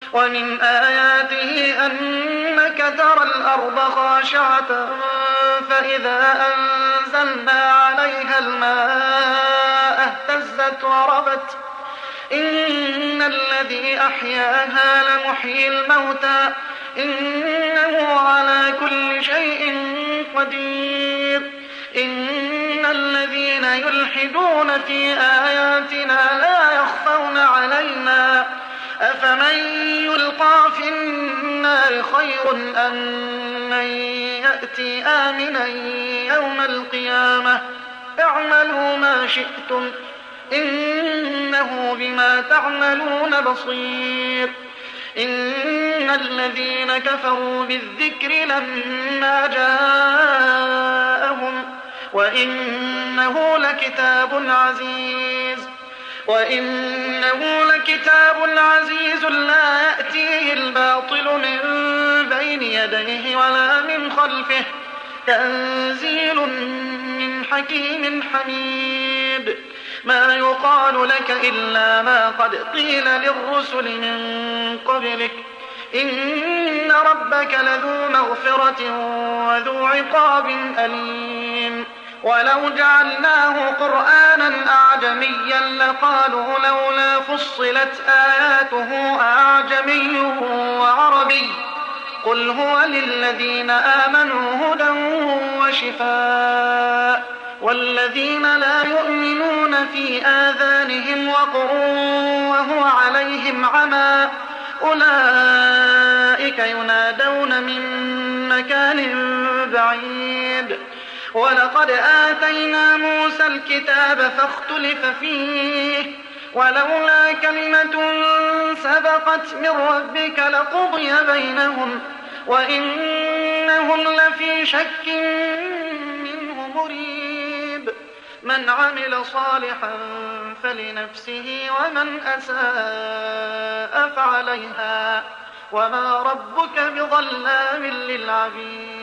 ومن آياته أنك ترى الأرض خاشعة فإذا أنزلنا عليها الماء اهتزت وربت إن الذي أحياها لمحيي الموتى إنه على كل شيء قدير إن الذين يلحدون في آياتنا لا يخفون علينا أفمن يلقى في النار خير أم من يأتي آمنا يوم القيامة اعملوا ما شئتم إنه بما تعملون بصير إن الذين كفروا بالذكر لما جاءهم وإنه لكتاب عزيز لا يأتيه الباطل من بين يديه ولا من خلفه تنزيل من حكيم حميد ما يقال لك إلا ما قد قيل للرسل من قبلك إن ربك لذو مغفرة وذو عقاب أليم ولو جعلناه قرآنا أعجميا لقالوا لولا فصلت آياته أعجمي وعربي قل هو للذين آمنوا هدى وشفاء والذين لا يؤمنون في آذانهم وقر وهو عليهم عمى أولئك ينادون من مكان بعيد ولقد آتينا موسى الكتاب فاختلف فيه ولولا كلمة سبقت من ربك لقضي بينهم وإنهم لفي شك منه مريب من عمل صالحا فلنفسه ومن أساء فعليها وما ربك بظلام للعبيد